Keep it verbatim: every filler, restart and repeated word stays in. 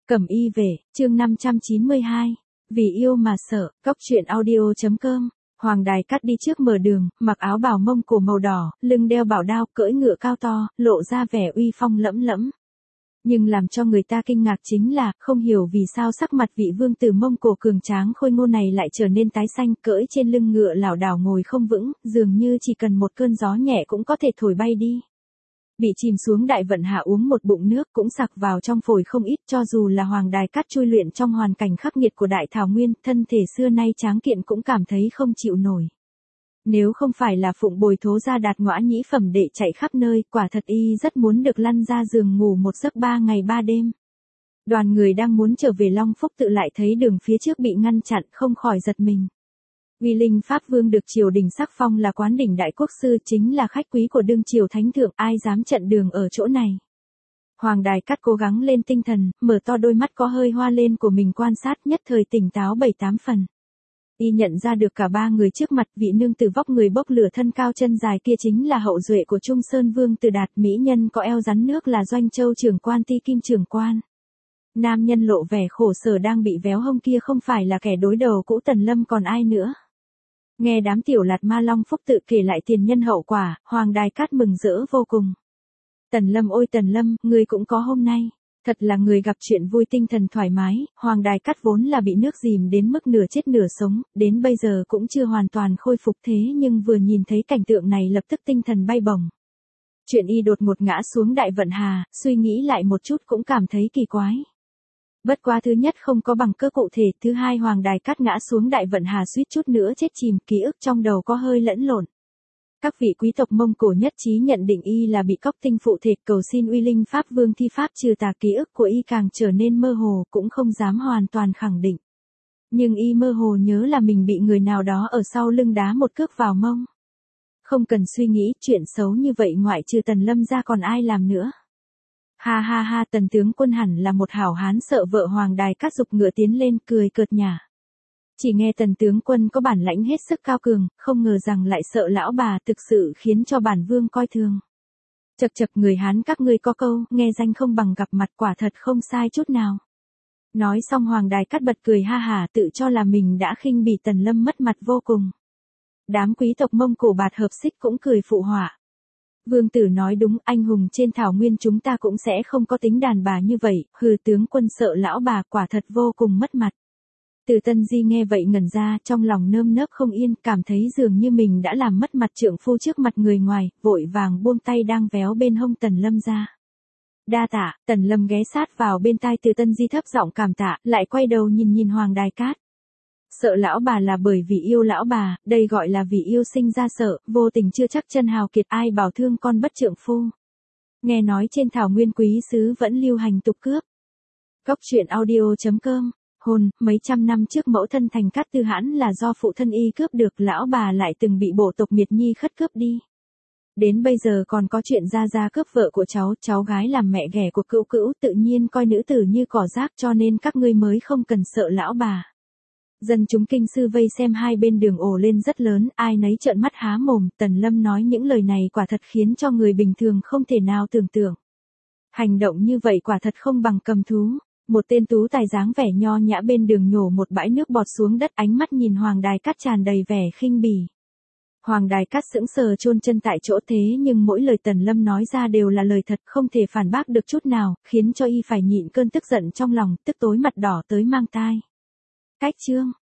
Cẩm y về, chương năm trăm chín mươi hai. Vì yêu mà sợ, cóc truyện audio.com. Hoàng Đài Cát đi trước mở đường, mặc áo bào mông cổ màu đỏ, lưng đeo bảo đao, cưỡi ngựa cao to, lộ ra vẻ uy phong lẫm lẫm. Nhưng làm cho người ta kinh ngạc chính là, không hiểu vì sao sắc mặt vị vương tử Mông Cổ cường tráng khôi ngô này lại trở nên tái xanh, cưỡi trên lưng ngựa lảo đảo ngồi không vững, dường như chỉ cần một cơn gió nhẹ cũng có thể thổi bay đi. Bị chìm xuống đại vận hạ uống một bụng nước cũng sặc vào trong phổi không ít, cho dù là Hoàng Đài Cát chui luyện trong hoàn cảnh khắc nghiệt của đại thảo nguyên, thân thể xưa nay tráng kiện cũng cảm thấy không chịu nổi. Nếu không phải là phụng bồi thố gia đạt ngõa nhĩ phẩm đệ chạy khắp nơi, quả thật y rất muốn được lăn ra giường ngủ một giấc ba ngày ba đêm. Đoàn người đang muốn trở về Long Phúc tự lại thấy đường phía trước bị ngăn chặn, không khỏi giật mình. Uy linh Pháp Vương được triều đình sắc phong là quán đỉnh đại quốc sư, chính là khách quý của đương triều thánh thượng, ai dám chặn đường ở chỗ này. Hoàng Đài Cát cố gắng lên tinh thần, mở to đôi mắt có hơi hoa lên của mình quan sát, nhất thời tỉnh táo bảy tám phần. Y nhận ra được cả ba người trước mặt, vị nương tử vóc người bốc lửa thân cao chân dài kia chính là hậu duệ của Trung Sơn Vương Từ Đạt, mỹ nhân có eo rắn nước là Doanh Châu trưởng quan Ti Kim trưởng quan. Nam nhân lộ vẻ khổ sở đang bị véo hông kia không phải là kẻ đối đầu cũ Tần Lâm còn ai nữa. Nghe đám tiểu lạt ma Long Phúc tự kể lại tiền nhân hậu quả, Hoàng Đài Cát mừng rỡ vô cùng. Tần Lâm ôi Tần Lâm, ngươi cũng có hôm nay. Thật là người gặp chuyện vui, tinh thần thoải mái. Hoàng Đài Cát vốn là bị nước dìm đến mức nửa chết nửa sống, đến bây giờ cũng chưa hoàn toàn khôi phục, thế nhưng vừa nhìn thấy cảnh tượng này lập tức tinh thần bay bổng. Chuyện y đột ngột ngã xuống đại vận hà, suy nghĩ lại một chút cũng cảm thấy kỳ quái. Bất quá thứ nhất không có bằng cơ cụ thể, thứ hai Hoàng Đài Cát ngã xuống đại vận hà suýt chút nữa chết chìm, ký ức trong đầu có hơi lẫn lộn. Các vị quý tộc Mông Cổ nhất trí nhận định y là bị cóc tinh phụ thể, cầu xin uy linh Pháp Vương thi pháp trừ tà, ký ức của y càng trở nên mơ hồ, cũng không dám hoàn toàn khẳng định. Nhưng y mơ hồ nhớ là mình bị người nào đó ở sau lưng đá một cước vào mông. Không cần suy nghĩ, chuyện xấu như vậy ngoại trừ Tần Lâm ra còn ai làm nữa. Ha ha ha, Tần tướng quân hẳn là một hảo hán, sợ vợ Hoàng Đài Cát giục ngựa tiến lên, cười cợt nhả. Chỉ nghe Tần tướng quân có bản lãnh hết sức cao cường, không ngờ rằng lại sợ lão bà, thực sự khiến cho bản vương coi thường. Chậc chậc, người Hán các ngươi có câu, nghe danh không bằng gặp mặt, quả thật không sai chút nào. Nói xong Hoàng Đài Cát bật cười ha hả, tự cho là mình đã khinh bỉ Tần Lâm mất mặt vô cùng. Đám quý tộc Mông Cổ bạt hợp xích cũng cười phụ họa. Vương tử nói đúng, anh hùng trên thảo nguyên chúng ta cũng sẽ không có tính đàn bà như vậy, hừ, tướng quân sợ lão bà, quả thật vô cùng mất mặt. Từ Tân Di nghe vậy ngẩn ra, trong lòng nơm nớp không yên, cảm thấy dường như mình đã làm mất mặt trượng phu trước mặt người ngoài, vội vàng buông tay đang véo bên hông Tần Lâm ra. Đa tạ, Tần Lâm ghé sát vào bên tai Từ Tân Di thấp giọng cảm tạ, lại quay đầu nhìn nhìn Hoàng Đài Cát. Sợ lão bà là bởi vì yêu lão bà, đây gọi là vì yêu sinh ra sợ, vô tình chưa chắc chân hào kiệt, ai bảo thương con bất trượng phu. Nghe nói trên thảo nguyên quý sứ vẫn lưu hành tục cướp. Cóc truyện audio.com. Hôn, mấy trăm năm trước mẫu thân Thành Cát Tư Hãn là do phụ thân y cướp được, lão bà lại từng bị bộ tộc Miệt Nhi khất cướp đi. Đến bây giờ còn có chuyện gia gia cướp vợ của cháu, cháu gái làm mẹ ghẻ của cữu cữu, tự nhiên coi nữ tử như cỏ rác, cho nên các ngươi mới không cần sợ lão bà. Dân chúng kinh sư vây xem hai bên đường ồ lên rất lớn, ai nấy trợn mắt há mồm. Tần Lâm nói những lời này quả thật khiến cho người bình thường không thể nào tưởng tượng. Hành động như vậy quả thật không bằng cầm thú. Một tên tú tài dáng vẻ nho nhã bên đường nhổ một bãi nước bọt xuống đất, ánh mắt nhìn Hoàng Đài Cát tràn đầy vẻ khinh bỉ. Hoàng Đài Cát sững sờ chôn chân tại chỗ, thế nhưng mỗi lời Tần Lâm nói ra đều là lời thật, không thể phản bác được chút nào, khiến cho y phải nhịn cơn tức giận trong lòng, tức tối mặt đỏ tới mang tai. Cách chương.